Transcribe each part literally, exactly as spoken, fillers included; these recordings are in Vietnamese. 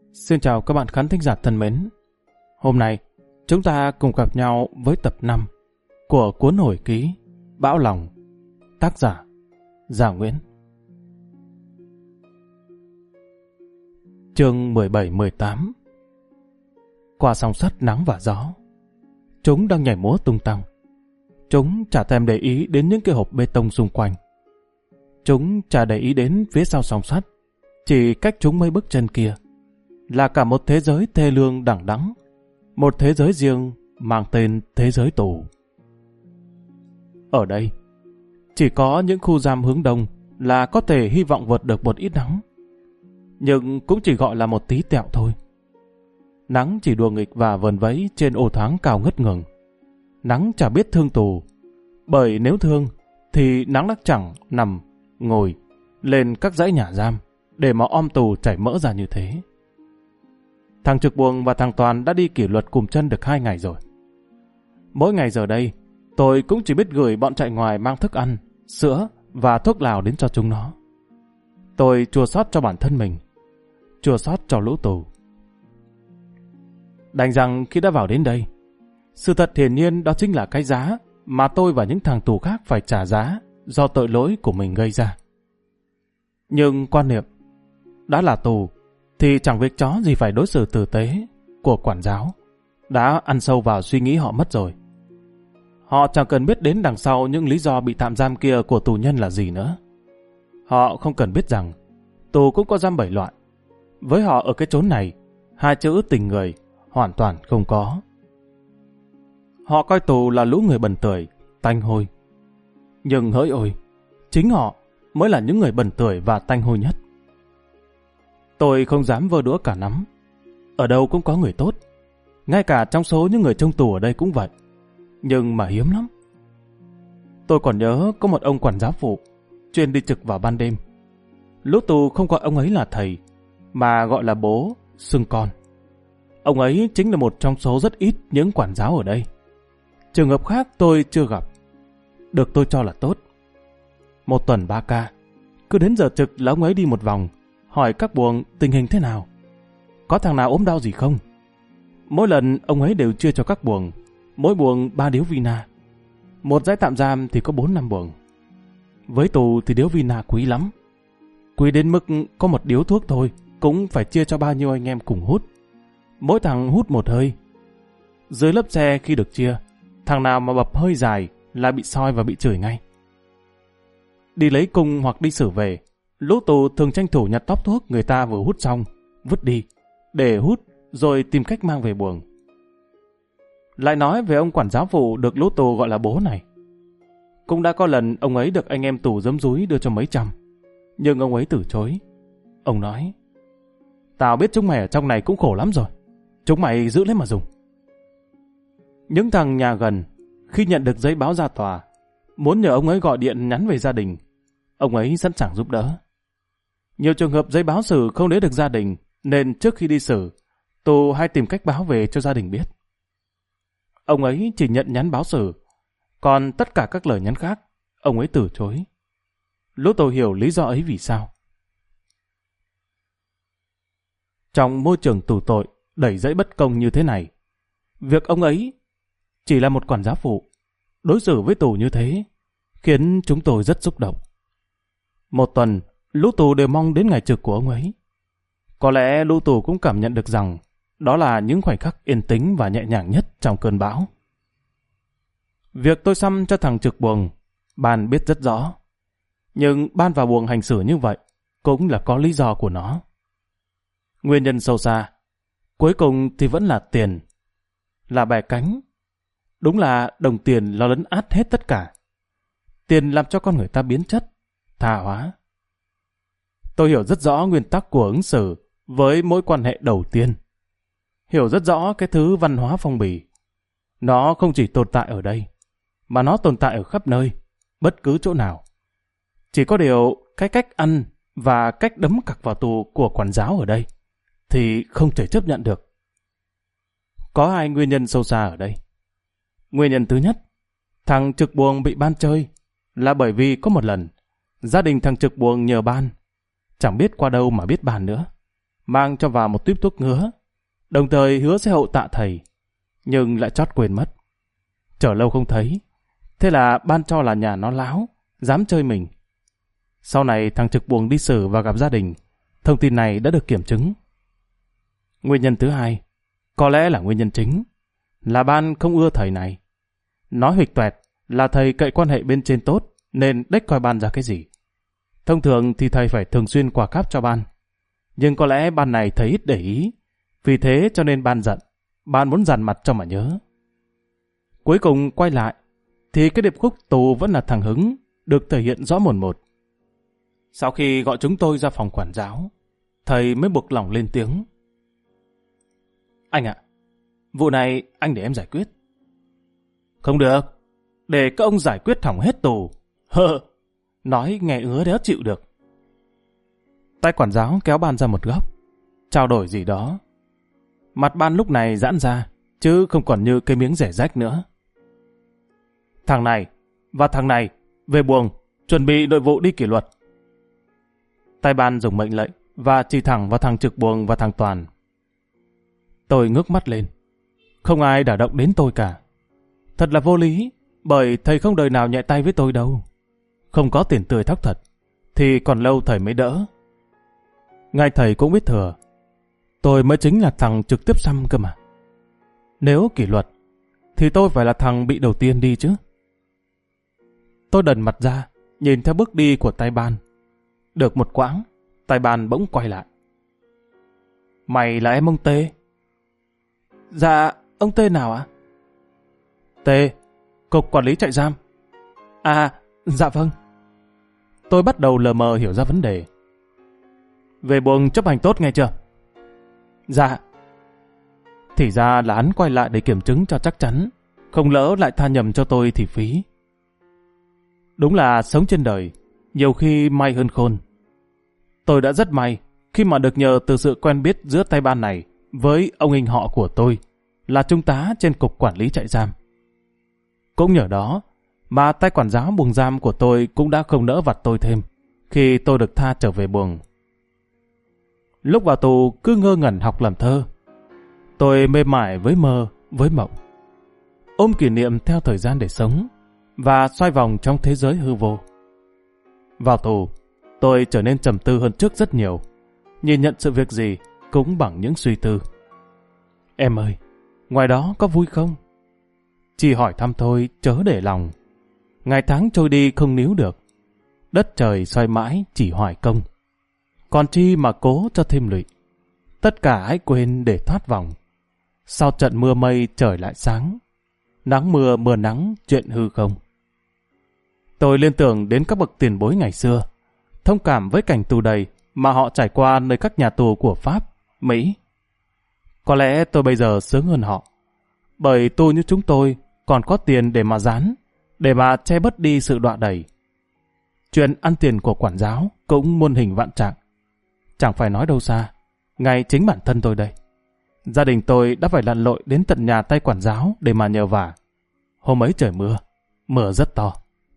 Xin chào các bạn khán thính giả thân mến. Hôm nay, chúng ta cùng gặp nhau với tập năm của cuốn hồi ký Bão Lòng, tác giả Gia Nguyễn. Chương mười bảy mười tám. Qua song sắt nắng và gió, chúng đang nhảy múa tung tăng. Chúng chả thèm để ý đến những cái hộp bê tông xung quanh. Chúng chả để ý đến phía sau song sắt, chỉ cách chúng mấy bước chân kia là cả một thế giới thê lương đằng đẵng, một thế giới riêng mang tên thế giới tù. Ở đây, chỉ có những khu giam hướng đông là có thể hy vọng vượt được một ít nắng, nhưng cũng chỉ gọi là một tí tẹo thôi. Nắng chỉ đùa nghịch và vờn vẫy trên ô thoáng cao ngất ngường. Nắng chả biết thương tù, bởi nếu thương thì nắng đã chẳng nằm, ngồi lên các dãy nhà giam để mà om tù chảy mỡ ra như thế. Thằng Trực Buồng và thằng Toàn đã đi kỷ luật cùm chân được hai ngày rồi. Mỗi ngày giờ đây, tôi cũng chỉ biết gửi bọn chạy ngoài mang thức ăn, sữa và thuốc lào đến cho chúng nó. Tôi chua xót cho bản thân mình, chua xót cho lũ tù. Đành rằng khi đã vào đến đây, sự thật hiển nhiên đó chính là cái giá mà tôi và những thằng tù khác phải trả giá do tội lỗi của mình gây ra. Nhưng quan niệm đã là tù thì chẳng việc chó gì phải đối xử tử tế của quản giáo đã ăn sâu vào suy nghĩ họ mất rồi. Họ chẳng cần biết đến đằng sau những lý do bị tạm giam kia của tù nhân là gì nữa. Họ không cần biết rằng tù cũng có giam bảy loại. Với họ ở cái chốn này, hai chữ tình người hoàn toàn không có. Họ coi tù là lũ người bần tưởi, tanh hôi. Nhưng hỡi ôi, chính họ mới là những người bần tưởi và tanh hôi nhất. Tôi không dám vơ đũa cả nắm. Ở đâu cũng có người tốt. Ngay cả trong số những người trong tù ở đây cũng vậy. Nhưng mà hiếm lắm. Tôi còn nhớ có một ông quản giáo phụ chuyên đi trực vào ban đêm. Lũ tù không gọi ông ấy là thầy, mà gọi là bố, xưng con. Ông ấy chính là một trong số rất ít những quản giáo ở đây. Trường hợp khác tôi chưa gặp. Được tôi cho là tốt. Một tuần ba ca, cứ đến giờ trực là ông ấy đi một vòng, hỏi các buồng tình hình thế nào, có thằng nào ốm đau gì không. Mỗi lần ông ấy đều chia cho các buồng, mỗi buồng ba điếu vina. Một dãy tạm giam thì có bốn năm buồng. Với tù thì điếu vina quý lắm, quý đến mức có một điếu thuốc thôi cũng phải chia cho bao nhiêu anh em cùng hút. Mỗi thằng hút một hơi. Dưới lớp xe khi được chia, thằng nào mà bập hơi dài là bị soi và bị chửi ngay. Đi lấy cung hoặc đi xử về, lũ tù thường tranh thủ nhặt tóp thuốc người ta vừa hút xong, vứt đi, để hút rồi tìm cách mang về buồng. Lại nói về ông quản giáo phụ được lũ tù gọi là bố này. Cũng đã có lần ông ấy được anh em tù giấm dúi đưa cho mấy trăm, nhưng ông ấy từ chối. Ông nói, tao biết chúng mày ở trong này cũng khổ lắm rồi, chúng mày giữ lấy mà dùng. Những thằng nhà gần, khi nhận được giấy báo ra tòa, muốn nhờ ông ấy gọi điện nhắn về gia đình, ông ấy sẵn sàng giúp đỡ. Nhiều trường hợp giấy báo xử không đến được gia đình, nên trước khi đi xử, tù hay tìm cách báo về cho gia đình biết. Ông ấy chỉ nhận nhắn báo xử, còn tất cả các lời nhắn khác, ông ấy từ chối. Lũ tù hiểu lý do ấy vì sao. Trong môi trường tù tội đầy dẫy bất công như thế này, việc ông ấy chỉ là một quản giáo phụ đối xử với tù như thế khiến chúng tôi rất xúc động. Một tuần, lũ tù đều mong đến ngày trực của ông ấy. Có lẽ lũ tù cũng cảm nhận được rằng đó là những khoảnh khắc yên tĩnh và nhẹ nhàng nhất trong cơn bão. Việc tôi xăm cho thằng Trực Buồng, Ban biết rất rõ. Nhưng Ban vào buồng hành xử như vậy cũng là có lý do của nó. Nguyên nhân sâu xa, cuối cùng thì vẫn là tiền, là bè cánh. Đúng là đồng tiền lo lấn át hết tất cả. Tiền làm cho con người ta biến chất, tha hóa. Tôi hiểu rất rõ nguyên tắc của ứng xử với mối quan hệ đầu tiên. Hiểu rất rõ cái thứ văn hóa phong bì. Nó không chỉ tồn tại ở đây, mà nó tồn tại ở khắp nơi, bất cứ chỗ nào. Chỉ có điều cái cách ăn và cách đấm cặc vào tù của quản giáo ở đây thì không thể chấp nhận được. Có hai nguyên nhân sâu xa ở đây. Nguyên nhân thứ nhất, thằng Trực Buồng bị Ban chơi là bởi vì có một lần gia đình thằng Trực Buồng nhờ Ban, chẳng biết qua đâu mà biết Ban nữa, mang cho vào một tuýp thuốc ngứa, đồng thời hứa sẽ hậu tạ thầy, nhưng lại chót quên mất. Chờ lâu không thấy, thế là ban cho là nhà nó láo, dám chơi mình. Sau này thằng Trực Buồng đi xử và gặp gia đình, thông tin này đã được kiểm chứng. Nguyên nhân thứ hai, có lẽ là nguyên nhân chính, là ban không ưa thầy này. Nói huỵch toẹt là thầy cậy quan hệ bên trên tốt, nên đếch coi ban ra cái gì. Thông thường thì thầy phải thường xuyên quà cáp cho ban. Nhưng có lẽ ban này thầy ít để ý, vì thế cho nên ban giận, ban muốn dằn mặt cho mà nhớ. Cuối cùng quay lại, thì cái điệp khúc tù vẫn là thằng Hứng, được thể hiện rõ mồn một. Sau khi gọi chúng tôi ra phòng quản giáo, thầy mới buộc lòng lên tiếng. Anh ạ, vụ này anh để em giải quyết. Không được, để các ông giải quyết hỏng hết tù. Hơ, nói nghe ứa đéo chịu được. Tay quản giáo kéo ban ra một góc, trao đổi gì đó. Mặt ban lúc này giãn ra, chứ không còn như cái miếng rẻ rách nữa. Thằng này và thằng này về buồng, chuẩn bị đội vụ đi kỷ luật. Tay ban dùng mệnh lệnh và chỉ thẳng vào thằng Trực Buồng và thằng Toàn. Tôi ngước mắt lên, không ai đả động đến tôi cả. Thật là vô lý, bởi thầy không đời nào nhẹ tay với tôi đâu. Không có tiền tươi thóc thật, thì còn lâu thầy mới đỡ. Ngay thầy cũng biết thừa, tôi mới chính là thằng trực tiếp xăm cơ mà. Nếu kỷ luật, thì tôi phải là thằng bị đầu tiên đi chứ. Tôi đần mặt ra, nhìn theo bước đi của tay ban. Được một quãng, tay ban bỗng quay lại. Mày là em ông Tê? Dạ, ông Tê nào ạ? Tê, cục quản lý trại giam. À, dạ vâng. Tôi bắt đầu lờ mờ hiểu ra vấn đề. Về buồng chấp hành tốt nghe chưa? Dạ. Thì ra là hắn quay lại để kiểm chứng cho chắc chắn, không lỡ lại tha nhầm cho tôi thì phí. Đúng là sống trên đời, nhiều khi may hơn khôn. Tôi đã rất may khi mà được nhờ từ sự quen biết giữa tay ban này với ông anh họ của tôi, là trung tá trên cục quản lý trại giam. Cũng nhờ đó mà tay quản giáo buồng giam của tôi cũng đã không nỡ vặt tôi thêm khi tôi được tha trở về buồng. Lúc vào tù cứ ngơ ngẩn học làm thơ. Tôi mê mải với mơ, với mộng. Ôm kỷ niệm theo thời gian để sống và xoay vòng trong thế giới hư vô. Vào tù, tôi trở nên trầm tư hơn trước rất nhiều. Nhìn nhận sự việc gì cũng bằng những suy tư. Em ơi, ngoài đó có vui không? Chỉ hỏi thăm thôi, chớ để lòng. Ngày tháng trôi đi không níu được. Đất trời xoay mãi chỉ hoài công. Còn chi mà cố cho thêm lụy. Tất cả hãy quên để thoát vòng. Sau trận mưa mây trời lại sáng. Nắng mưa mưa nắng chuyện hư không. Tôi liên tưởng đến các bậc tiền bối ngày xưa, thông cảm với cảnh tù đầy mà họ trải qua nơi các nhà tù của Pháp, Mỹ. Có lẽ tôi bây giờ sướng hơn họ, bởi tù như chúng tôi còn có tiền để mà dán, để mà che bớt đi sự đọa đầy. Chuyện ăn tiền của quản giáo cũng muôn hình vạn trạng. Chẳng phải nói đâu xa, ngay chính bản thân tôi đây. Gia đình tôi đã phải lặn lội đến tận nhà tay quản giáo để mà nhờ vả. Hôm ấy trời mưa, mưa rất to.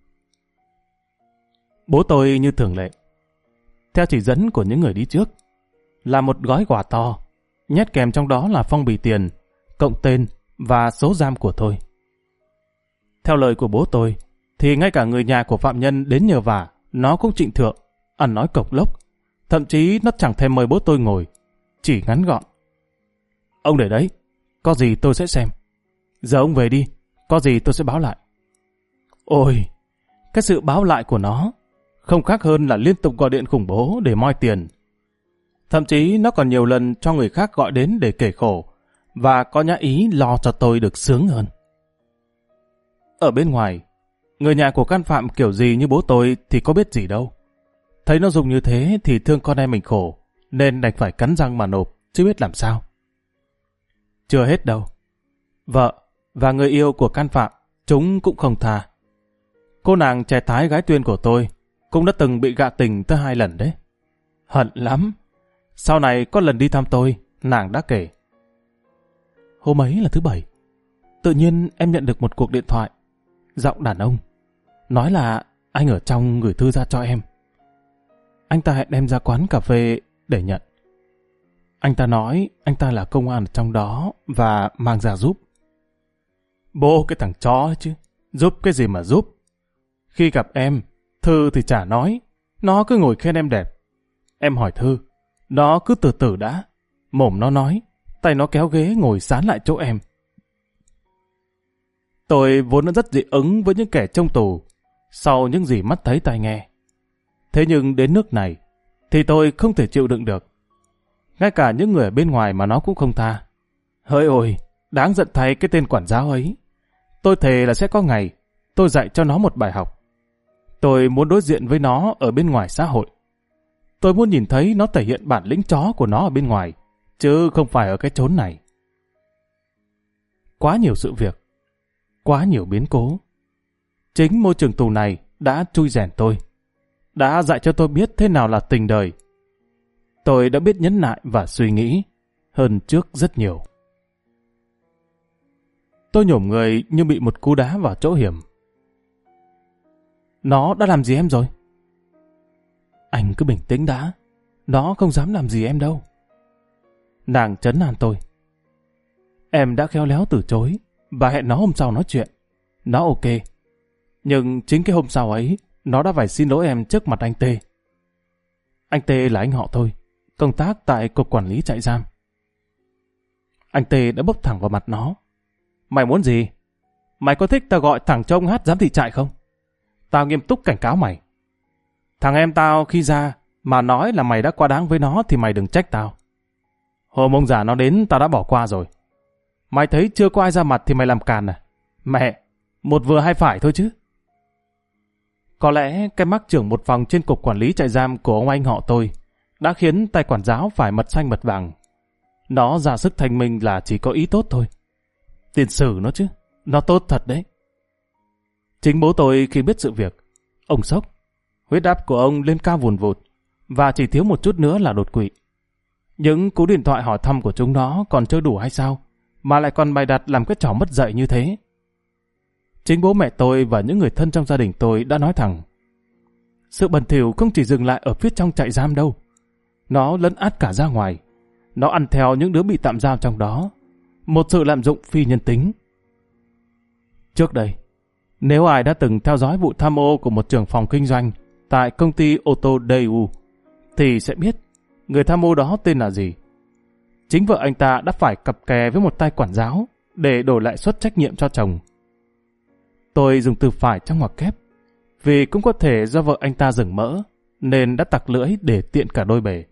Bố tôi như thường lệ, theo chỉ dẫn của những người đi trước, là một gói quà to, nhét kèm trong đó là phong bì tiền, cộng tên và số giam của tôi. Theo lời của bố tôi, thì ngay cả người nhà của phạm nhân đến nhờ vả, nó cũng trịnh thượng, ăn nói cộc lốc, thậm chí nó chẳng thèm mời bố tôi ngồi, chỉ ngắn gọn. Ông để đấy, có gì tôi sẽ xem. Giờ ông về đi, có gì tôi sẽ báo lại. Ôi, cái sự báo lại của nó không khác hơn là liên tục gọi điện khủng bố để moi tiền. Thậm chí nó còn nhiều lần cho người khác gọi đến để kể khổ, và có nhã ý lo cho tôi được sướng hơn. Ở bên ngoài, người nhà của can phạm kiểu gì như bố tôi thì có biết gì đâu. Thấy nó dùng như thế thì thương con em mình khổ, nên đành phải cắn răng mà nộp, chứ biết làm sao. Chưa hết đâu. Vợ và người yêu của can phạm, chúng cũng không tha. Cô nàng trẻ thái gái Tuyên của tôi cũng đã từng bị gạ tình tới hai lần đấy. Hận lắm. Sau này có lần đi thăm tôi, nàng đã kể. Hôm ấy là thứ bảy. Tự nhiên em nhận được một cuộc điện thoại. Giọng đàn ông. Nói là anh ở trong gửi thư ra cho em. Anh ta hẹn em ra quán cà phê để nhận. Anh ta nói anh ta là công an ở trong đó và mang ra giúp. Bố cái thằng chó ấy chứ, giúp cái gì mà giúp. Khi gặp em, Thư thì chả nói, nó cứ ngồi khen em đẹp. Em hỏi Thư, nó cứ từ từ đã. Mồm nó nói, tay nó kéo ghế ngồi sán lại chỗ em. Tôi vốn đã rất dị ứng với những kẻ trong tù, sau những gì mắt thấy tai nghe. Thế nhưng đến nước này, thì tôi không thể chịu đựng được. Ngay cả những người ở bên ngoài mà nó cũng không tha. Hỡi ôi, đáng giận thay cái tên quản giáo ấy. Tôi thề là sẽ có ngày, tôi dạy cho nó một bài học. Tôi muốn đối diện với nó ở bên ngoài xã hội. Tôi muốn nhìn thấy nó thể hiện bản lĩnh chó của nó ở bên ngoài, chứ không phải ở cái chốn này. Quá nhiều sự việc, quá nhiều biến cố. Chính môi trường tù này đã trui rèn tôi, đã dạy cho tôi biết thế nào là tình đời. Tôi đã biết nhẫn nại và suy nghĩ hơn trước rất nhiều. Tôi nhổm người như bị một cú đá vào chỗ hiểm. Nó đã làm gì em rồi? Anh cứ bình tĩnh đã. Nó không dám làm gì em đâu. Nàng trấn an tôi. Em đã khéo léo từ chối và hẹn nó hôm sau nói chuyện. Nó ok. Nhưng chính cái hôm sau ấy, nó đã phải xin lỗi em trước mặt anh Tê. Anh Tê là anh họ tôi, công tác tại cục quản lý trại giam. Anh Tê đã bốc thẳng vào mặt nó. Mày muốn gì? Mày có thích tao gọi thẳng cho ông hát giám thị trại không? Tao nghiêm túc cảnh cáo mày. Thằng em tao khi ra mà nói là mày đã quá đáng với nó thì mày đừng trách tao. Hôm ông già nó đến tao đã bỏ qua rồi. Mày thấy chưa có ai ra mặt thì mày làm càn à? Mẹ, một vừa hai phải thôi chứ. Có lẽ cái mắc trưởng một phòng trên cục quản lý trại giam của ông anh họ tôi đã khiến tay quản giáo phải mật xanh mật vàng. Nó ra sức thanh minh là chỉ có ý tốt thôi. Tiền sử nó chứ, nó tốt thật đấy. Chính bố tôi khi biết sự việc, ông sốc. Huyết áp của ông lên cao vùn vụt và chỉ thiếu một chút nữa là đột quỵ. Những cú điện thoại hỏi thăm của chúng nó còn chưa đủ hay sao, mà lại còn bày đặt làm cái trò mất dạy như thế. Chính bố mẹ tôi và những người thân trong gia đình tôi đã nói thẳng, sự bẩn thỉu không chỉ dừng lại ở phía trong trại giam đâu. Nó lấn át cả ra ngoài. Nó ăn theo những đứa bị tạm giam trong đó. Một sự lạm dụng phi nhân tính. Trước đây, nếu ai đã từng theo dõi vụ tham ô của một trưởng phòng kinh doanh tại công ty ô tô Daewoo, thì sẽ biết người tham ô đó tên là gì. Chính vợ anh ta đã phải cặp kè với một tay quản giáo để đổi lại suất trách nhiệm cho chồng. Tôi dùng từ phải trong ngoặc kép, vì cũng có thể do vợ anh ta dừng mỡ, nên đã tặc lưỡi để tiện cả đôi bề.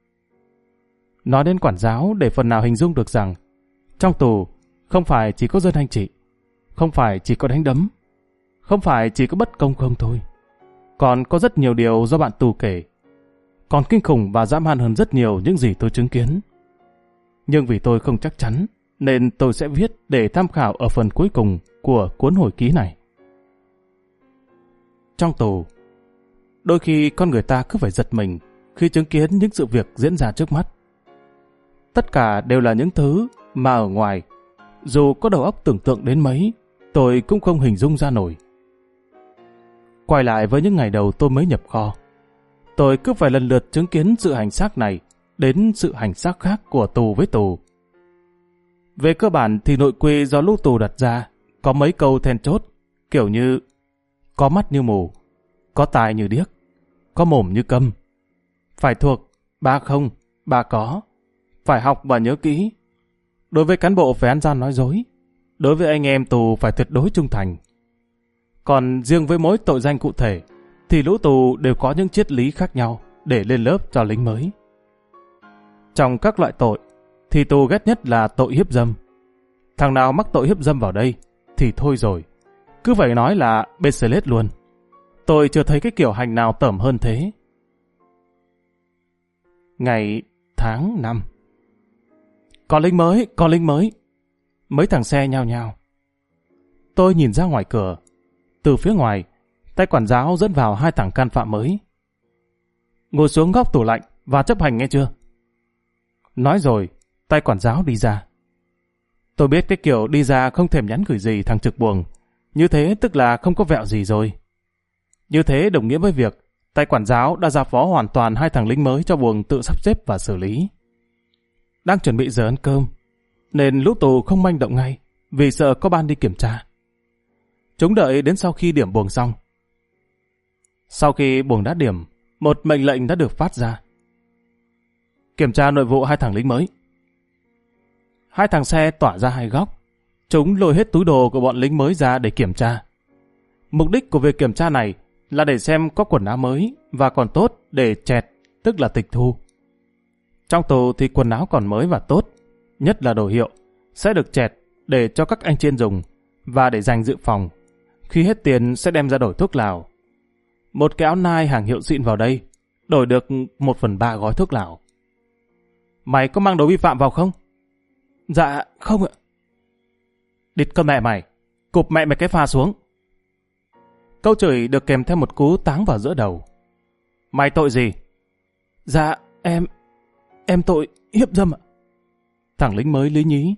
Nói đến quản giáo để phần nào hình dung được rằng, trong tù không phải chỉ có dân anh chị, không phải chỉ có đánh đấm, không phải chỉ có bất công không thôi. Còn có rất nhiều điều do bạn tù kể, còn kinh khủng và dã man hơn rất nhiều những gì tôi chứng kiến. Nhưng vì tôi không chắc chắn, nên tôi sẽ viết để tham khảo ở phần cuối cùng của cuốn hồi ký này. Trong tù, đôi khi con người ta cứ phải giật mình khi chứng kiến những sự việc diễn ra trước mắt. Tất cả đều là những thứ mà ở ngoài, dù có đầu óc tưởng tượng đến mấy, tôi cũng không hình dung ra nổi. Quay lại với những ngày đầu tôi mới nhập kho, tôi cứ phải lần lượt chứng kiến sự hành xác này đến sự hành xác khác của tù với tù. Về cơ bản thì nội quy do lũ tù đặt ra có mấy câu then chốt, kiểu như có mắt như mù, có tai như điếc, có mồm như câm, phải thuộc ba không, ba có, phải học và nhớ kỹ. Đối với cán bộ phải ăn gian nói dối, đối với anh em tù phải tuyệt đối trung thành. Còn riêng với mỗi tội danh cụ thể thì lũ tù đều có những triết lý khác nhau để lên lớp cho lính mới. Trong các loại tội thì tù ghét nhất là tội hiếp dâm. Thằng nào mắc tội hiếp dâm vào đây thì thôi rồi, cứ phải nói là bê xê lết luôn. Tôi chưa thấy cái kiểu hành nào tởm hơn thế. Ngày, tháng, năm. Có lính mới, có lính mới. Mấy thằng xe nhao nhao. Tôi nhìn ra ngoài cửa. Từ phía ngoài, tay quản giáo dẫn vào hai thằng can phạm mới. Ngồi xuống góc tủ lạnh và chấp hành nghe chưa? Nói rồi, tay quản giáo đi ra. Tôi biết cái kiểu đi ra không thèm nhắn gửi gì thằng trực buồng. Như thế tức là không có vẹo gì rồi. Như thế đồng nghĩa với việc tay quản giáo đã giao phó hoàn toàn hai thằng lính mới cho buồng tự sắp xếp và xử lý. đang chuẩn bị giờ ăn cơm, nên lũ tù không manh động ngay vì sợ có ban đi kiểm tra. Chúng đợi đến sau khi điểm buồng xong. Sau khi buồng đã điểm, một mệnh lệnh đã được phát ra. Kiểm tra nội vụ hai thằng lính mới. Hai thằng xe tỏa ra hai góc. Chúng lôi hết túi đồ của bọn lính mới ra để kiểm tra. Mục đích của việc kiểm tra này là để xem có quần áo mới và còn tốt để chẹt, tức là tịch thu. Trong tù thì quần áo còn mới và tốt, nhất là đồ hiệu, sẽ được chẹt để cho các anh trên dùng và để dành dự phòng. Khi hết tiền sẽ đem ra đổi thuốc lào. Một cái áo nai hàng hiệu xịn vào đây, đổi được một phần ba gói thuốc lào. Mày có mang đồ vi phạm vào không? Dạ, không ạ. Địt con mẹ mày, cụp mẹ mày cái pha xuống. Câu chửi được kèm theo một cú táng vào giữa đầu. Mày tội gì? Dạ, em... em tội hiếp dâm ạ. Thằng lính mới lý nhí.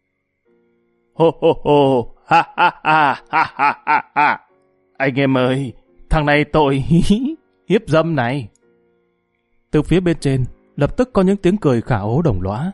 Hô hô hô, ha ha ha ha ha ha ha. Anh em ơi, thằng này tội hiếp dâm này. Từ phía bên trên, lập tức có những tiếng cười khả ố đồng lõa.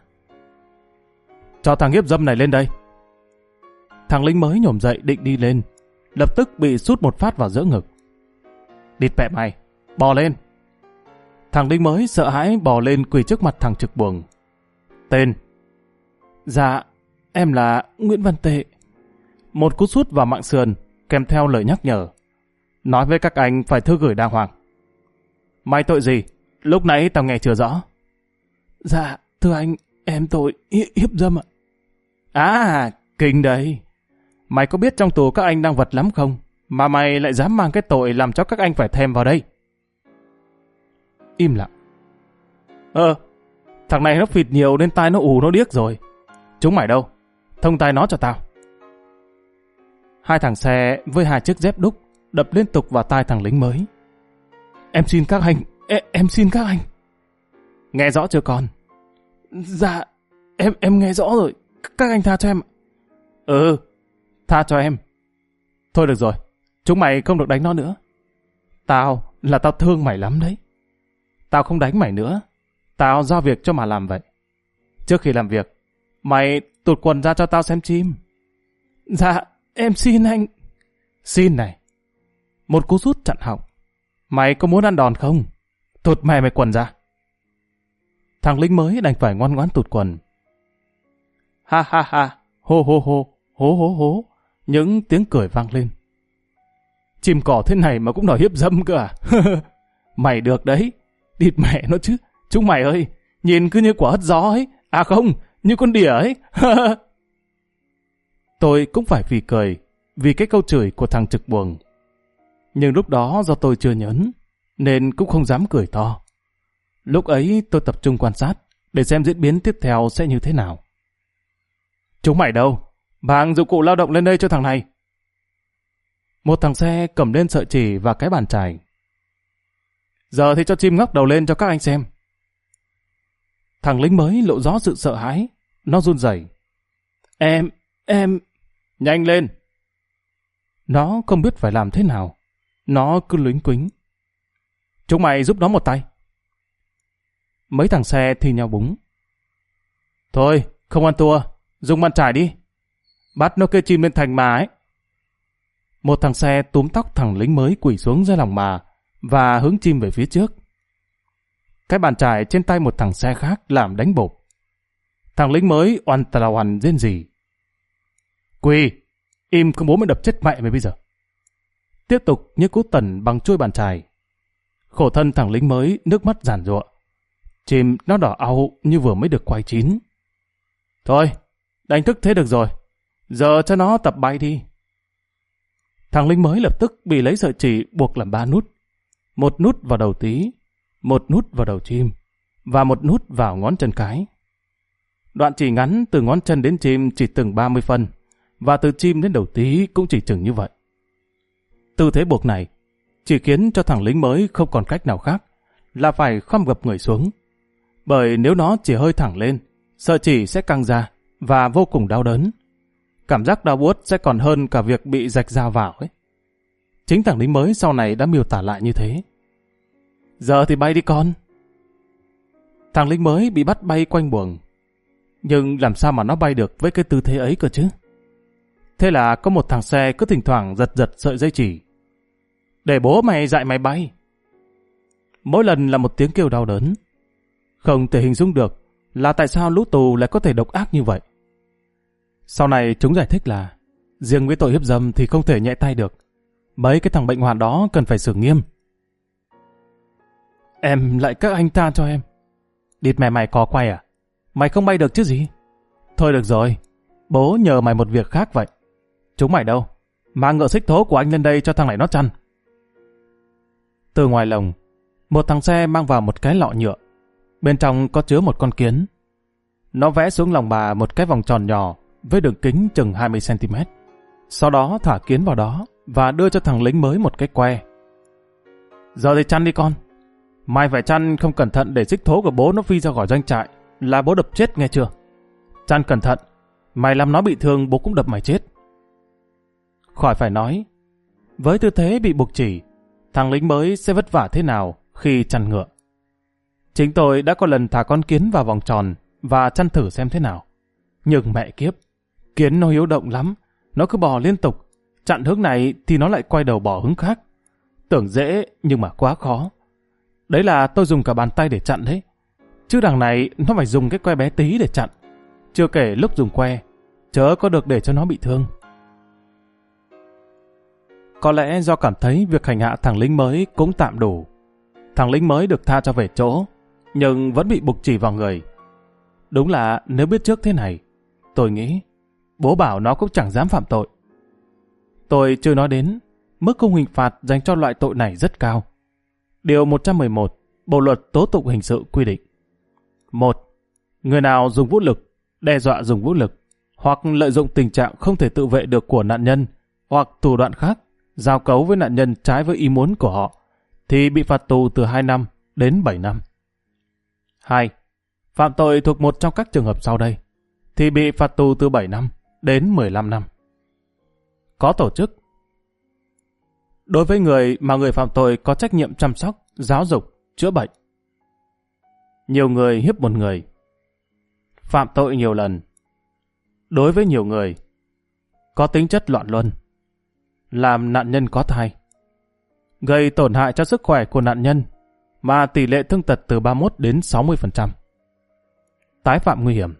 Cho thằng hiếp dâm này lên đây. Thằng lính mới nhổm dậy định đi lên, lập tức bị sút một phát vào giữa ngực. Địt mẹ mày, bò lên. Thằng lính mới sợ hãi bò lên quỳ trước mặt thằng trực buồng. Tên? Dạ, em là Nguyễn Văn Tệ. Một cú sút vào mạng sườn, kèm theo lời nhắc nhở. Nói với các anh phải thư gửi đàng hoàng. Mày tội gì? Lúc nãy tao nghe chưa rõ. Dạ, thưa anh, em tội hiếp dâm ạ. À, kinh đấy. Mày có biết trong tù các anh đang vật lắm không? Mà mày lại dám mang cái tội làm cho các anh phải thèm vào đây. Im lặng. Ờ, thằng này nó phịt nhiều nên tai nó ù nó điếc rồi. Chúng mày đâu? Thông tai nó cho tao. Hai thằng xe với hai chiếc dép đúc đập liên tục vào tai thằng lính mới. Em xin các anh, em, em xin các anh. Nghe rõ chưa con? Dạ, em em nghe rõ rồi. Các anh tha cho em. Ừ, tha cho em. Thôi được rồi, chúng mày không được đánh nó nữa. Tao là tao thương mày lắm đấy. Tao không đánh mày nữa. Tao giao việc cho mà làm vậy. Trước khi làm việc, mày tụt quần ra cho tao xem chim. Dạ, em xin anh. Xin này. Một cú sút chặn họng. Mày có muốn ăn đòn không? Tụt mẹ mày quần ra. Thằng lính mới đành phải ngoan ngoãn tụt quần. Ha ha ha, hô hô hô, hố hố hố. Những tiếng cười vang lên. Chim cỏ thế này mà cũng đòi hiếp dâm cơ à? Mày được đấy. Địt mẹ nó chứ. Chúng mày ơi, nhìn cứ như quả hất gió ấy. À không, như con đỉa ấy. Tôi cũng phải phì cười vì cái câu chửi của thằng trực buồng. Nhưng lúc đó do tôi chưa nhớn, nên cũng không dám cười to. Lúc ấy tôi tập trung quan sát để xem diễn biến tiếp theo sẽ như thế nào. Chúng mày đâu? Mang dụng cụ lao động lên đây cho thằng này. Một thằng xe cầm lên sợi chỉ và cái bàn chải. Giờ thì cho chim ngóc đầu lên cho các anh xem. Thằng lính mới lộ rõ sự sợ hãi. Nó run rẩy. Em, em... Nhanh lên. Nó không biết phải làm thế nào. Nó cứ luính quính. Chúng mày giúp nó một tay. Mấy thằng xe thì nhau búng. Thôi, không ăn thua. Dùng bàn chải đi. Bắt nó kê chim lên thành mà ấy. Một thằng xe túm tóc thằng lính mới quỳ xuống dưới lòng mà và hướng chim về phía trước. Cái bàn chải trên tay một thằng xe khác làm đánh bộp. Thằng lính mới oằn tà oằn rên rỉ. Quỳ, im không bố mày đập chết mẹ mày bây giờ. Tiếp tục như cú tần bằng chuôi bàn chải. Khổ thân thằng lính mới nước mắt giàn giụa. Chim nó đỏ au như vừa mới được quay chín. Thôi, đánh thức thế được rồi. Giờ cho nó tập bay đi. Thằng lính mới lập tức bị lấy sợi chỉ buộc làm ba nút. Một nút vào đầu tí, một nút vào đầu chim, và một nút vào ngón chân cái. Đoạn chỉ ngắn từ ngón chân đến chim chỉ từng ba mươi phân, và từ chim đến đầu tí cũng chỉ chừng như vậy. Tư thế buộc này chỉ khiến cho thằng lính mới không còn cách nào khác là phải khom gập người xuống. Bởi nếu nó chỉ hơi thẳng lên, sợi chỉ sẽ căng ra và vô cùng đau đớn. Cảm giác đau buốt sẽ còn hơn cả việc bị rạch dao vào ấy. Chính thằng lính mới sau này đã miêu tả lại như thế. Giờ thì bay đi con. Thằng lính mới bị bắt bay quanh buồng. Nhưng làm sao mà nó bay được với cái tư thế ấy cơ chứ? Thế là có một thằng xe cứ thỉnh thoảng giật giật sợi dây chỉ. Để bố mày dạy mày bay. Mỗi lần là một tiếng kêu đau đớn. Không thể hình dung được là tại sao lũ tù lại có thể độc ác như vậy. Sau này chúng giải thích là riêng với tội hiếp dâm thì không thể nhẹ tay được. Mấy cái thằng bệnh hoạn đó cần phải xử nghiêm. Em lại các anh tha cho em. Địt mẹ mày có quay à? Mày không bay được chứ gì? Thôi được rồi, bố nhờ mày một việc khác vậy. Chúng mày đâu? Mang ngựa xích thố của anh lên đây cho thằng này nó chăn. Từ ngoài lồng, một thằng xe mang vào một cái lọ nhựa. Bên trong có chứa một con kiến. Nó vẽ xuống lòng bà một cái vòng tròn nhỏ với đường kính chừng hai mươi xăng ti mét. Sau đó thả kiến vào đó và đưa cho thằng lính mới một cái que. Giờ thì chăn đi con. Mày phải chăn không cẩn thận để xích thố của bố nó phi ra khỏi doanh trại là bố đập chết nghe chưa? Chăn cẩn thận, mày làm nó bị thương bố cũng đập mày chết. Khỏi phải nói, với tư thế bị buộc chỉ, thằng lính mới sẽ vất vả thế nào khi chăn ngựa. Chính tôi đã có lần thả con kiến vào vòng tròn và chăn thử xem thế nào. Nhưng mẹ kiếp, kiến nó hiếu động lắm, nó cứ bò liên tục, chặn hướng này thì nó lại quay đầu bò hướng khác. Tưởng dễ nhưng mà quá khó. Đấy là tôi dùng cả bàn tay để chặn đấy. Chứ đằng này nó phải dùng cái que bé tí để chặn. Chưa kể lúc dùng que, chớ có được để cho nó bị thương. Có lẽ do cảm thấy việc hành hạ thằng lính mới cũng tạm đủ. Thằng lính mới được tha cho về chỗ, nhưng vẫn bị buộc chỉ vào người. Đúng là nếu biết trước thế này, tôi nghĩ bố bảo nó cũng chẳng dám phạm tội. Tôi chưa nói đến, mức khung hình phạt dành cho loại tội này rất cao. Điều một trăm mười một, Bộ luật tố tụng hình sự quy định. một. Người nào dùng vũ lực, đe dọa dùng vũ lực, hoặc lợi dụng tình trạng không thể tự vệ được của nạn nhân, hoặc thủ đoạn khác, giao cấu với nạn nhân trái với ý muốn của họ, thì bị phạt tù từ hai năm đến bảy năm. hai. Phạm tội thuộc một trong các trường hợp sau đây, thì bị phạt tù từ bảy năm đến mười lăm năm. Có tổ chức. Đối với người mà người phạm tội có trách nhiệm chăm sóc, giáo dục, chữa bệnh. Nhiều người hiếp một người. Phạm tội nhiều lần. Đối với nhiều người. Có tính chất loạn luân. Làm nạn nhân có thai. Gây tổn hại cho sức khỏe của nạn nhân mà tỷ lệ thương tật từ ba mươi mốt đến sáu mươi phần trăm. Tái phạm nguy hiểm.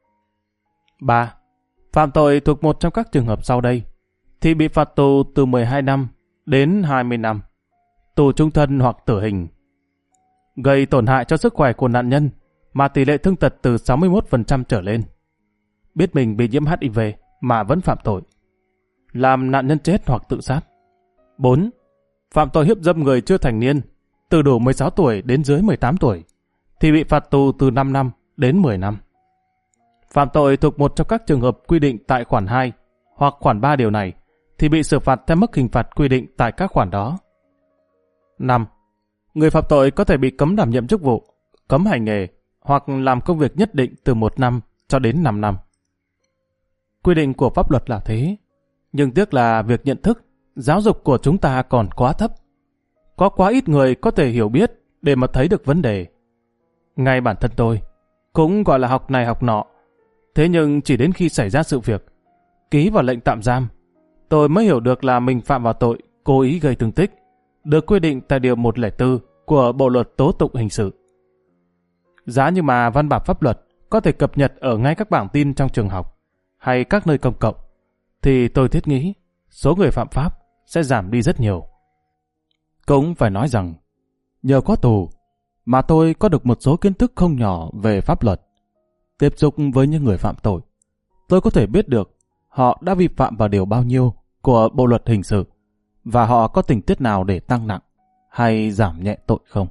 ba. Phạm tội thuộc một trong các trường hợp sau đây thì bị phạt tù từ mười hai năm đến hai mươi năm, tù chung thân hoặc tử hình. Gây tổn hại cho sức khỏe của nạn nhân mà tỷ lệ thương tật từ sáu mươi mốt phần trăm trở lên. Biết mình bị nhiễm hát i vê mà vẫn phạm tội. Làm nạn nhân chết hoặc tự sát. bốn. Phạm tội hiếp dâm người chưa thành niên, từ đủ mười sáu tuổi đến dưới mười tám tuổi, thì bị phạt tù từ năm năm đến mười năm. Phạm tội thuộc một trong các trường hợp quy định tại khoản hai hoặc khoản ba điều này, thì bị xử phạt theo mức hình phạt quy định tại các khoản đó. năm. Người phạm tội có thể bị cấm đảm nhiệm chức vụ, cấm hành nghề hoặc làm công việc nhất định từ một năm cho đến năm năm. Quy định của pháp luật là thế, nhưng tiếc là việc nhận thức, giáo dục của chúng ta còn quá thấp. Có quá ít người có thể hiểu biết để mà thấy được vấn đề. Ngay bản thân tôi cũng gọi là học này học nọ, thế nhưng chỉ đến khi xảy ra sự việc, ký vào lệnh tạm giam, tôi mới hiểu được là mình phạm vào tội cố ý gây thương tích, được quy định tại điều một trăm lẻ bốn của Bộ luật tố tụng hình sự. Giá như mà văn bản pháp luật có thể cập nhật ở ngay các bảng tin trong trường học hay các nơi công cộng, thì tôi thiết nghĩ số người phạm pháp sẽ giảm đi rất nhiều. Cũng phải nói rằng, nhờ có tù mà tôi có được một số kiến thức không nhỏ về pháp luật. Tiếp xúc với những người phạm tội, tôi có thể biết được họ đã vi phạm vào điều bao nhiêu của Bộ luật hình sự và họ có tình tiết nào để tăng nặng hay giảm nhẹ tội không.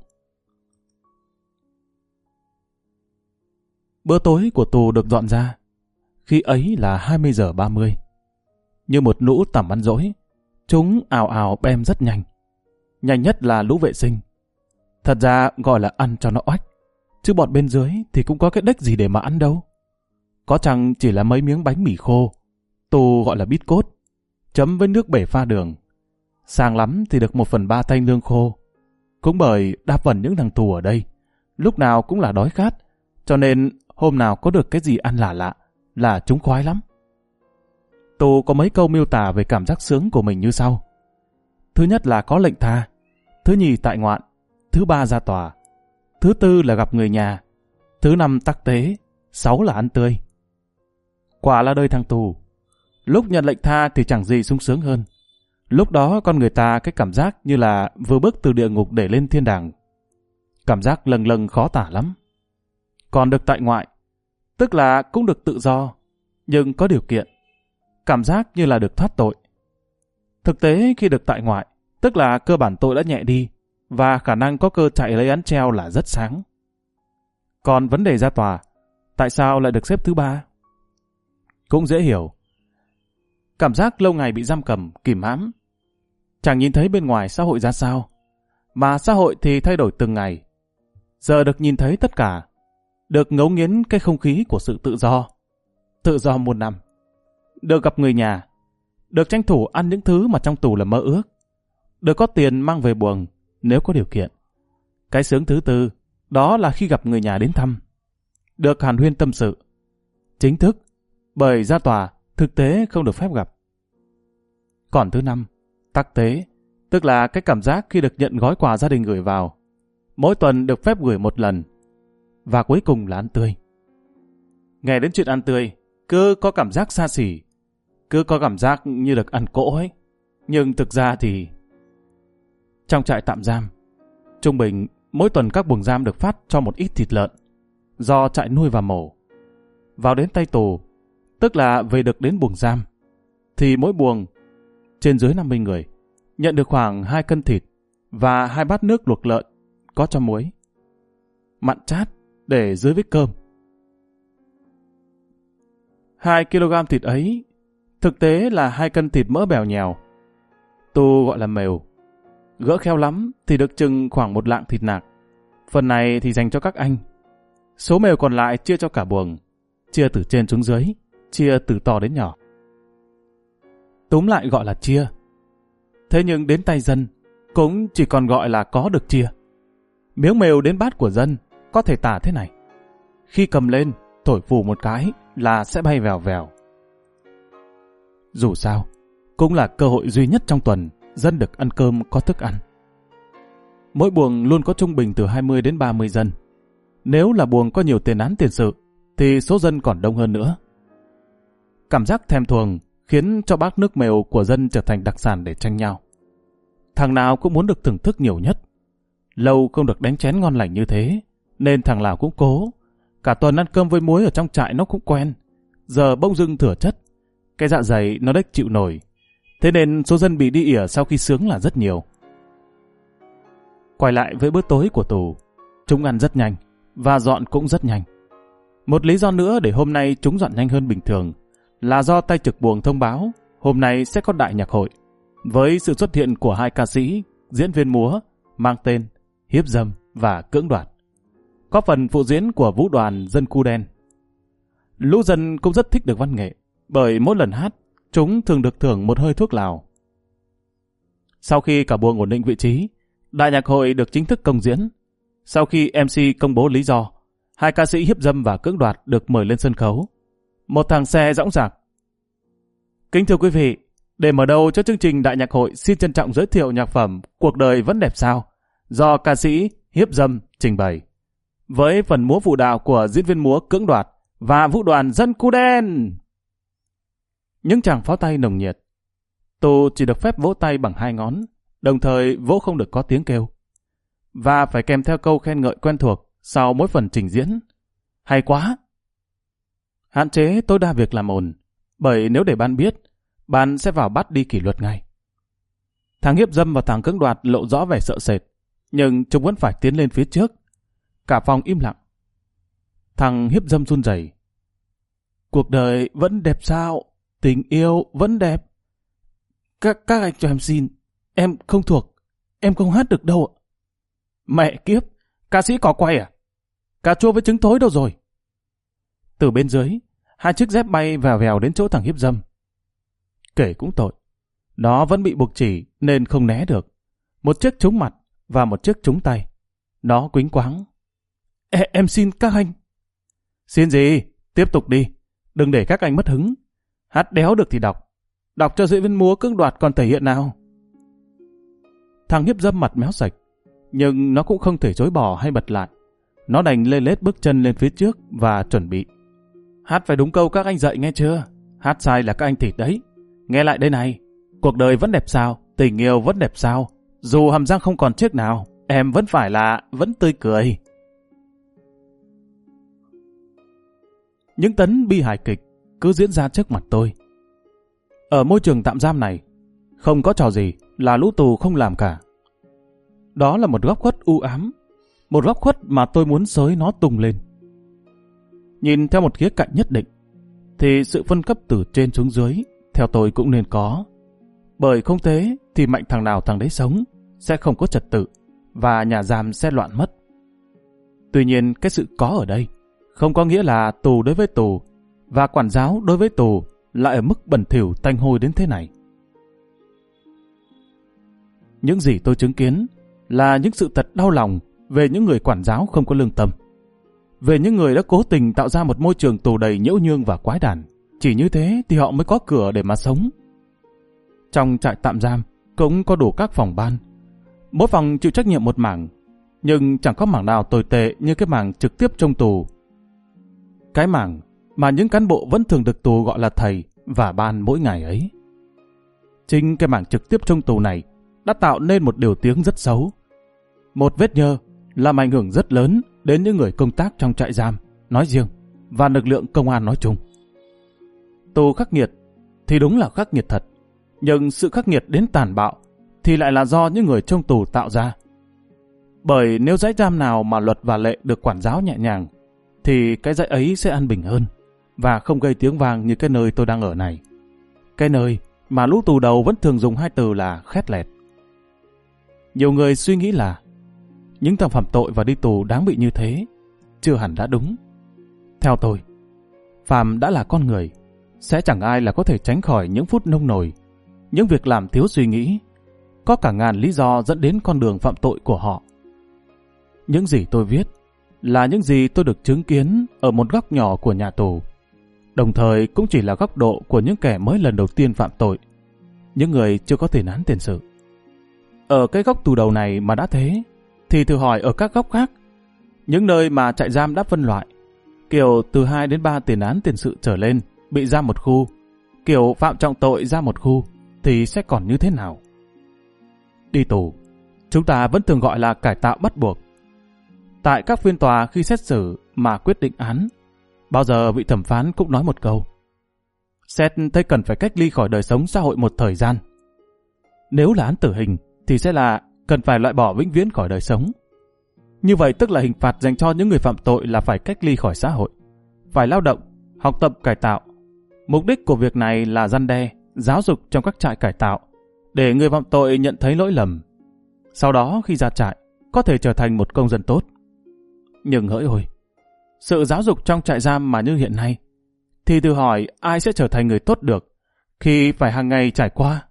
Bữa tối của tù được dọn ra. Khi ấy là hai mươi giờ ba mươi. Như một lũ tằm ăn dỗi, chúng ào ào bem rất nhanh. Nhanh nhất là lũ vệ sinh. Thật ra gọi là ăn cho nó oách, chứ bọn bên dưới thì cũng có cái đếch gì để mà ăn đâu. Có chăng chỉ là mấy miếng bánh mì khô, tù gọi là bít cốt, chấm với nước bể pha đường. Sang lắm thì được một phần ba thanh lương khô. Cũng bởi đa phần những thằng tù ở đây lúc nào cũng là đói khát, cho nên hôm nào có được cái gì ăn lạ lạ là chúng khoái lắm. Tù có mấy câu miêu tả về cảm giác sướng của mình như sau. Thứ nhất là có lệnh tha, thứ nhì tại ngoạn, thứ ba ra tòa, thứ tư là gặp người nhà, thứ năm tắc tế, sáu là ăn tươi. Quả là đời thằng tù. Lúc nhận lệnh tha thì chẳng gì sung sướng hơn. Lúc đó con người ta cái cảm giác như là vừa bước từ địa ngục để lên thiên đàng. Cảm giác lâng lâng khó tả lắm. Còn được tại ngoại, tức là cũng được tự do, nhưng có điều kiện. Cảm giác như là được thoát tội. Thực tế khi được tại ngoại, tức là cơ bản tội đã nhẹ đi, và khả năng có cơ chạy lấy án treo là rất sáng. Còn vấn đề ra tòa, tại sao lại được xếp thứ ba? Cũng dễ hiểu. Cảm giác lâu ngày bị giam cầm, kìm hãm. Chẳng nhìn thấy bên ngoài xã hội ra sao, mà xã hội thì thay đổi từng ngày. Giờ được nhìn thấy tất cả, được ngấu nghiến cái không khí của sự tự do. Tự do muôn năm. Được gặp người nhà, được tranh thủ ăn những thứ mà trong tù là mơ ước, được có tiền mang về buồng nếu có điều kiện. Cái sướng thứ tư, đó là khi gặp người nhà đến thăm, được hàn huyên tâm sự. Chính thức, bởi ra tòa, thực tế không được phép gặp. Còn thứ năm, tắc tế, tức là cái cảm giác khi được nhận gói quà gia đình gửi vào. Mỗi tuần được phép gửi một lần. Và cuối cùng là ăn tươi. Nghe đến chuyện ăn tươi, cứ có cảm giác xa xỉ, cứ có cảm giác như được ăn cỗ ấy. Nhưng thực ra thì... Trong trại tạm giam, trung bình mỗi tuần các buồng giam được phát cho một ít thịt lợn, do trại nuôi và mổ. Vào đến tay tù, tức là về được đến buồng giam, thì mỗi buồng, trên dưới năm mươi người, nhận được khoảng hai cân thịt và hai bát nước luộc lợn, có cho muối. Mặn chát, để dưới với cơm. Hai ki lô gam thịt ấy, thực tế là hai cân thịt mỡ bèo nhèo. Tù gọi là mèo. Gỡ khéo lắm thì được chừng khoảng một lạng thịt nạc. Phần này thì dành cho các anh. Số mèo còn lại chia cho cả buồng. Chia từ trên xuống dưới, chia từ to đến nhỏ. Túm lại gọi là chia. Thế nhưng đến tay dân, cũng chỉ còn gọi là có được chia. Miếng mèo đến bát của dân, có thể tả thế này. Khi cầm lên, thổi phù một cái là sẽ bay vèo vèo. Dù sao, cũng là cơ hội duy nhất trong tuần dân được ăn cơm có thức ăn. Mỗi buồng luôn có trung bình từ hai mươi đến ba mươi dân. Nếu là buồng có nhiều tiền án tiền sự, thì số dân còn đông hơn nữa. Cảm giác thèm thuồng khiến cho bát nước mèo của dân trở thành đặc sản để tranh nhau. Thằng nào cũng muốn được thưởng thức nhiều nhất. Lâu không được đánh chén ngon lành như thế, nên thằng nào cũng cố. Cả tuần ăn cơm với muối ở trong trại nó cũng quen. Giờ bỗng dưng thừa chất, cái dạ dày nó đếch chịu nổi. Thế nên số dân bị đi ỉa sau khi sướng là rất nhiều. Quay lại với bữa tối của tù, chúng ăn rất nhanh và dọn cũng rất nhanh. Một lý do nữa để hôm nay chúng dọn nhanh hơn bình thường là do tay trực buồng thông báo hôm nay sẽ có đại nhạc hội với sự xuất hiện của hai ca sĩ, diễn viên múa mang tên Hiếp Dâm và Cưỡng Đoạt. Có phần phụ diễn của vũ đoàn Dân Cu Đen. Lũ dân cũng rất thích được văn nghệ, bởi mỗi lần hát, chúng thường được thưởng một hơi thuốc lào. Sau khi cả buồng ổn định vị trí, đại nhạc hội được chính thức công diễn. Sau khi em xê công bố lý do, hai ca sĩ Hiếp Dâm và Cưỡng Đoạt được mời lên sân khấu. Một thằng xe dõng dạc. Kính thưa quý vị, để mở đầu cho chương trình đại nhạc hội, xin trân trọng giới thiệu nhạc phẩm Cuộc Đời Vẫn Đẹp Sao, do ca sĩ Hiếp Dâm trình bày, với phần múa phụ đạo của diễn viên múa Cưỡng Đoạt và vũ đoàn Dân Cu Đen. Những tràng pháo tay nồng nhiệt. Tù chỉ được phép vỗ tay bằng hai ngón, đồng thời vỗ không được có tiếng kêu. Và phải kèm theo câu khen ngợi quen thuộc sau mỗi phần trình diễn. Hay quá! Hạn chế tối đa việc làm ồn, bởi nếu để ban biết, ban sẽ vào bắt đi kỷ luật ngay. Thằng Hiếp Dâm và thằng Cưỡng Đoạt lộ rõ vẻ sợ sệt, nhưng chúng vẫn phải tiến lên phía trước. Cả phòng im lặng. Thằng Hiếp Dâm run rẩy. Cuộc đời vẫn đẹp sao? Tình yêu vẫn đẹp. Các, các anh cho em xin, em không thuộc, em không hát được đâu ạ. Mẹ kiếp, ca sĩ có quay à? Cà chua với trứng thối đâu rồi? Từ bên dưới, hai chiếc dép bay vèo vèo đến chỗ thằng Hiếp Dâm. Kể cũng tội, nó vẫn bị buộc chỉ nên không né được. Một chiếc trúng mặt và một chiếc trúng tay. Nó quýnh quáng. E, em xin các anh. Xin gì? Tiếp tục đi. Đừng để các anh mất hứng. Hát đéo được thì đọc. Đọc cho diễn viên múa cưỡng đoạt còn thể hiện nào. Thằng hiếp dâm mặt méo sạch, nhưng nó cũng không thể chối bỏ hay bật lại. Nó đành lê lết bước chân lên phía trước và chuẩn bị. Hát phải đúng câu các anh dạy nghe chưa? Hát sai là các anh thịt đấy. Nghe lại đây này. Cuộc đời vẫn đẹp sao? Tình yêu vẫn đẹp sao? Dù hàm răng không còn chiếc nào, em vẫn phải là, vẫn tươi cười. Những tấn bi hài kịch cứ diễn ra trước mặt tôi. Ở môi trường tạm giam này, không có trò gì là lũ tù không làm cả. Đó là một góc khuất u ám, một góc khuất mà tôi muốn xới nó tung lên. Nhìn theo một khía cạnh nhất định, thì sự phân cấp từ trên xuống dưới, theo tôi cũng nên có. Bởi không thế thì mạnh thằng nào thằng đấy sống, sẽ không có trật tự, và nhà giam sẽ loạn mất. Tuy nhiên cái sự có ở đây, không có nghĩa là tù đối với tù, và quản giáo đối với tù lại ở mức bẩn thỉu tanh hôi đến thế này. Những gì tôi chứng kiến là những sự thật đau lòng về những người quản giáo không có lương tâm, về những người đã cố tình tạo ra một môi trường tù đầy nhiễu nhương và quái đản. Chỉ như thế thì họ mới có cửa để mà sống. Trong trại tạm giam cũng có đủ các phòng ban, mỗi phòng chịu trách nhiệm một mảng, nhưng chẳng có mảng nào tồi tệ như cái mảng trực tiếp trong tù. Cái mảng mà những cán bộ vẫn thường được tù gọi là thầy và ban mỗi ngày ấy. Chính cái mảng trực tiếp trong tù này đã tạo nên một điều tiếng rất xấu. Một vết nhơ làm ảnh hưởng rất lớn đến những người công tác trong trại giam nói riêng và lực lượng công an nói chung. Tù khắc nghiệt thì đúng là khắc nghiệt thật, nhưng sự khắc nghiệt đến tàn bạo thì lại là do những người trong tù tạo ra. Bởi nếu dãy giam nào mà luật và lệ được quản giáo nhẹ nhàng, thì cái dãy ấy sẽ an bình hơn và không gây tiếng vang như cái nơi tôi đang ở này. Cái nơi mà lũ tù đầu vẫn thường dùng hai từ là khét lẹt. Nhiều người suy nghĩ là những thằng phạm tội và đi tù đáng bị như thế, chưa hẳn đã đúng. Theo tôi, phàm đã là con người, sẽ chẳng ai là có thể tránh khỏi những phút nông nổi, những việc làm thiếu suy nghĩ, có cả ngàn lý do dẫn đến con đường phạm tội của họ. Những gì tôi viết là những gì tôi được chứng kiến ở một góc nhỏ của nhà tù, đồng thời cũng chỉ là góc độ của những kẻ mới lần đầu tiên phạm tội, những người chưa có tiền án tiền sự. Ở cái góc tù đầu này mà đã thế, thì thử hỏi ở các góc khác, những nơi mà trại giam đã phân loại, kiểu từ hai đến ba tiền án tiền sự trở lên bị giam một khu, kiểu phạm trọng tội ra một khu, thì sẽ còn như thế nào? Đi tù, chúng ta vẫn thường gọi là cải tạo bắt buộc. Tại các phiên tòa khi xét xử mà quyết định án, bao giờ vị thẩm phán cũng nói một câu: xét thấy cần phải cách ly khỏi đời sống xã hội một thời gian. Nếu là án tử hình thì sẽ là cần phải loại bỏ vĩnh viễn khỏi đời sống. Như vậy tức là hình phạt dành cho những người phạm tội là phải cách ly khỏi xã hội, phải lao động, học tập cải tạo. Mục đích của việc này là răn đe, giáo dục trong các trại cải tạo, để người phạm tội nhận thấy lỗi lầm. Sau đó khi ra trại, có thể trở thành một công dân tốt. Nhưng hỡi ôi, sự giáo dục trong trại giam mà như hiện nay, thì thử hỏi ai sẽ trở thành người tốt được khi phải hàng ngày trải qua.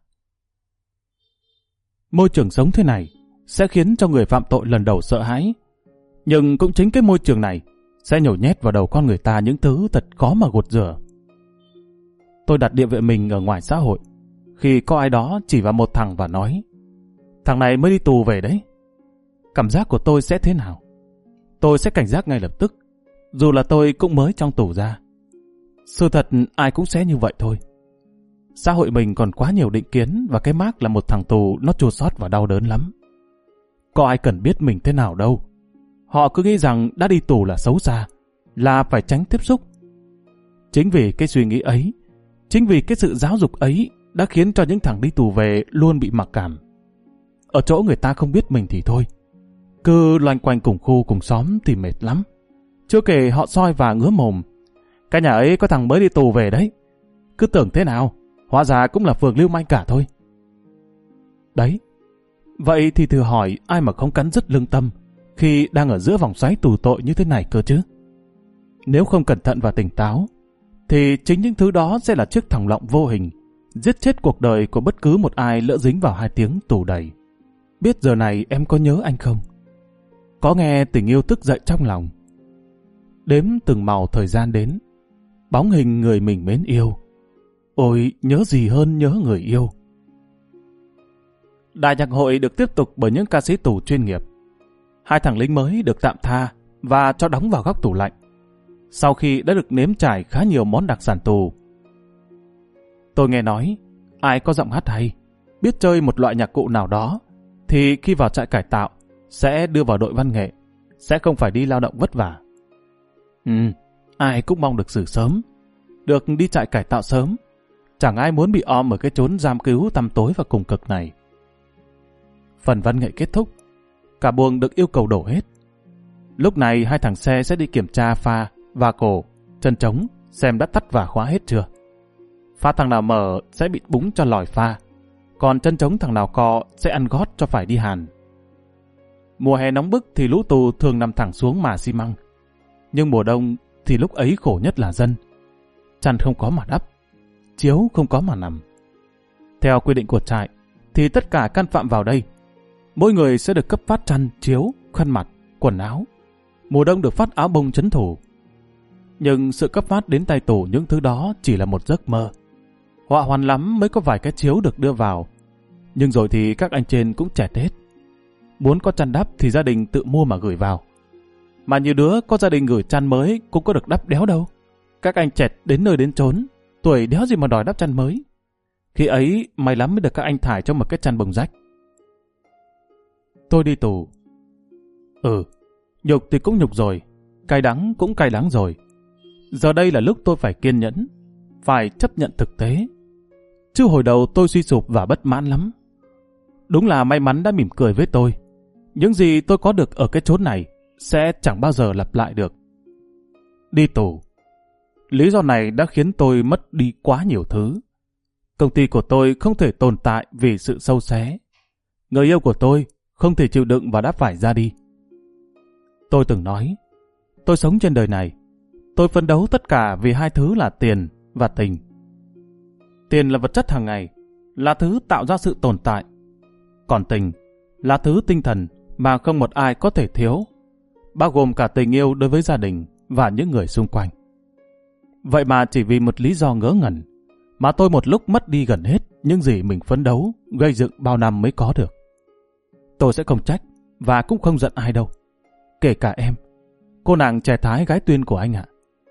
Môi trường sống thế này sẽ khiến cho người phạm tội lần đầu sợ hãi, nhưng cũng chính cái môi trường này sẽ nhổ nhét vào đầu con người ta những thứ thật khó mà gột rửa. Tôi đặt địa vị mình ở ngoài xã hội, khi có ai đó chỉ vào một thằng và nói: thằng này mới đi tù về đấy. Cảm giác của tôi sẽ thế nào? Tôi sẽ cảnh giác ngay lập tức, dù là tôi cũng mới trong tù ra. Sự thật ai cũng sẽ như vậy thôi. Xã hội mình còn quá nhiều định kiến, và cái mác là một thằng tù nó chua xót và đau đớn lắm. Có ai cần biết mình thế nào đâu. Họ cứ nghĩ rằng đã đi tù là xấu xa, là phải tránh tiếp xúc. Chính vì cái suy nghĩ ấy, chính vì cái sự giáo dục ấy đã khiến cho những thằng đi tù về luôn bị mặc cảm. Ở chỗ người ta không biết mình thì thôi, cứ loanh quanh cùng khu cùng xóm thì mệt lắm. Chưa kể họ soi và ngứa mồm: cái nhà ấy có thằng mới đi tù về đấy. Cứ tưởng thế nào, hóa ra cũng là phường lưu manh cả thôi. Đấy, vậy thì thử hỏi ai mà không cắn rứt lương tâm khi đang ở giữa vòng xoáy tù tội như thế này cơ chứ? Nếu không cẩn thận và tỉnh táo, thì chính những thứ đó sẽ là chiếc thòng lọng vô hình, giết chết cuộc đời của bất cứ một ai lỡ dính vào hai tiếng tù đầy. Biết giờ này em có nhớ anh không? Có nghe tình yêu thức dậy trong lòng. đếm từng màu thời gian đến, bóng hình người mình mến yêu. Ôi, nhớ gì hơn nhớ người yêu. Đại nhạc hội được tiếp tục bởi những ca sĩ tù chuyên nghiệp. Hai thằng lính mới được tạm tha và cho đóng vào góc tủ lạnh, sau khi đã được nếm trải khá nhiều món đặc sản tù. Tôi nghe nói, ai có giọng hát hay, biết chơi một loại nhạc cụ nào đó, thì khi vào trại cải tạo, sẽ đưa vào đội văn nghệ, sẽ không phải đi lao động vất vả. Ừ, ai cũng mong được xử sớm, được đi trại cải tạo sớm. Chẳng ai muốn bị om ở cái chốn giam cứu tăm tối và cùng cực này. Phần văn nghệ kết thúc, cả buồng được yêu cầu đổ hết. Lúc này hai thằng xe sẽ đi kiểm tra pha, và cổ, chân trống, xem đã tắt và khóa hết chưa. Pha thằng nào mở sẽ bị búng cho lòi pha, còn chân trống thằng nào co sẽ ăn gót cho phải đi hàn. Mùa hè nóng bức thì lũ tù thường nằm thẳng xuống mả xi măng. Nhưng mùa đông thì lúc ấy khổ nhất là dân. Chăn không có mà đắp, chiếu không có mà nằm. Theo quy định của trại thì tất cả can phạm vào đây, mỗi người sẽ được cấp phát chăn, chiếu, khăn mặt, quần áo. Mùa đông được phát áo bông trấn thủ. Nhưng sự cấp phát đến tay tù những thứ đó chỉ là một giấc mơ. Họa hoàn lắm mới có vài cái chiếu được đưa vào. Nhưng rồi thì các anh trên cũng chẹt hết. Muốn có chăn đắp thì gia đình tự mua mà gửi vào. Mà nhiều đứa có gia đình gửi chăn mới cũng có được đắp đéo đâu. Các anh chẹt đến nơi đến chốn, tuổi đéo gì mà đòi đắp chăn mới. Khi ấy may lắm mới được các anh thải cho một cái chăn bông rách. Tôi đi tù. Ừ, nhục thì cũng nhục rồi, cay đắng cũng cay đắng rồi. Giờ đây là lúc tôi phải kiên nhẫn, phải chấp nhận thực tế. Chứ hồi đầu tôi suy sụp và bất mãn lắm. Đúng là may mắn đã mỉm cười với tôi. Những gì tôi có được ở cái chốn này sẽ chẳng bao giờ lặp lại được. Đi tù. Lý do này đã khiến tôi mất đi quá nhiều thứ. Công ty của tôi không thể tồn tại vì sự sâu xé. Người yêu của tôi không thể chịu đựng và đã phải ra đi. Tôi từng nói, tôi sống trên đời này, tôi phấn đấu tất cả vì hai thứ là tiền và tình. Tiền là vật chất hàng ngày, là thứ tạo ra sự tồn tại. Còn tình là thứ tinh thần mà không một ai có thể thiếu, bao gồm cả tình yêu đối với gia đình và những người xung quanh. Vậy mà chỉ vì một lý do ngớ ngẩn mà tôi một lúc mất đi gần hết những gì mình phấn đấu, gây dựng bao năm mới có được. Tôi sẽ không trách và cũng không giận ai đâu, kể cả em, cô nàng trẻ thái gái Tuyên của anh ạ.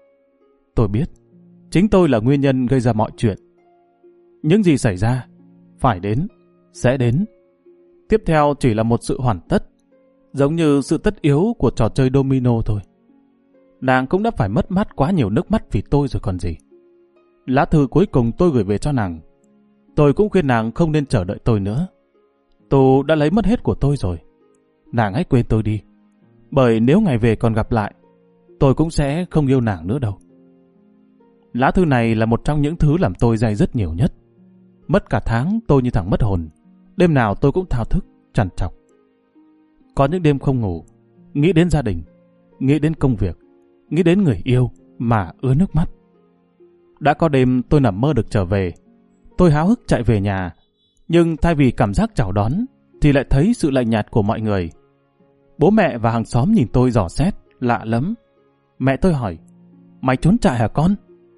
Tôi biết, chính tôi là nguyên nhân gây ra mọi chuyện. Những gì xảy ra, phải đến, sẽ đến. Tiếp theo chỉ là một sự hoàn tất, giống như sự tất yếu của trò chơi domino thôi. Nàng cũng đã phải mất mát quá nhiều nước mắt vì tôi rồi còn gì. Lá thư cuối cùng tôi gửi về cho nàng. Tôi cũng khuyên nàng không nên chờ đợi tôi nữa. Tù đã lấy mất hết của tôi rồi. Nàng hãy quên tôi đi. Bởi nếu ngày về còn gặp lại, tôi cũng sẽ không yêu nàng nữa đâu. Lá thư này là một trong những thứ làm tôi day dứt nhiều nhất. Mất cả tháng tôi như thằng mất hồn. Đêm nào tôi cũng thao thức, trằn trọc. Có những đêm không ngủ, nghĩ đến gia đình, nghĩ đến công việc, nghĩ đến người yêu mà ứa nước mắt. Đã có đêm tôi nằm mơ được trở về. Tôi háo hức chạy về nhà, nhưng thay vì cảm giác chào đón thì lại thấy sự lạnh nhạt của mọi người. Bố mẹ và hàng xóm nhìn tôi dò xét, lạ lắm. Mẹ tôi hỏi, mày trốn trại hả con?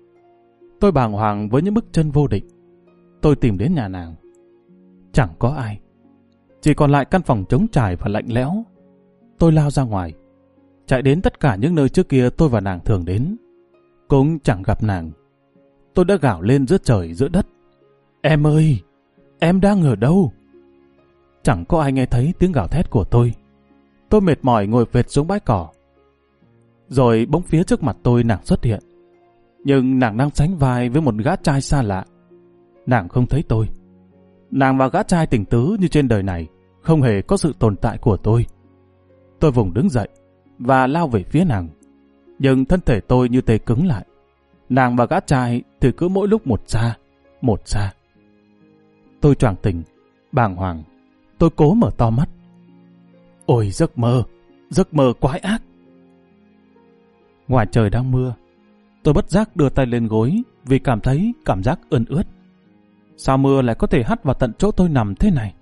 Tôi bàng hoàng với những bước chân vô định. Tôi tìm đến nhà nàng. Chẳng có ai. Chỉ còn lại căn phòng trống trải và lạnh lẽo. Tôi lao ra ngoài, chạy đến tất cả những nơi trước kia tôi và nàng thường đến. Cũng chẳng gặp nàng. Tôi đã gào lên giữa trời giữa đất. Em ơi, em đang ở đâu? Chẳng có ai nghe thấy tiếng gào thét của tôi. Tôi mệt mỏi ngồi phệt xuống bãi cỏ. Rồi bỗng phía trước mặt tôi nàng xuất hiện. Nhưng nàng đang sánh vai với một gã trai xa lạ. Nàng không thấy tôi. Nàng và gã trai tình tứ như trên đời này không hề có sự tồn tại của tôi. Tôi vùng đứng dậy và lao về phía nàng. Nhưng thân thể tôi như tê cứng lại. Nàng và gã trai thì cứ mỗi lúc một xa, một xa. Tôi choàng tỉnh, bàng hoàng. Tôi cố mở to mắt. Ôi giấc mơ, giấc mơ quái ác. Ngoài trời đang mưa. Tôi bất giác đưa tay lên gối vì cảm thấy cảm giác ươn ướt. Sao mưa lại có thể hắt vào tận chỗ tôi nằm thế này?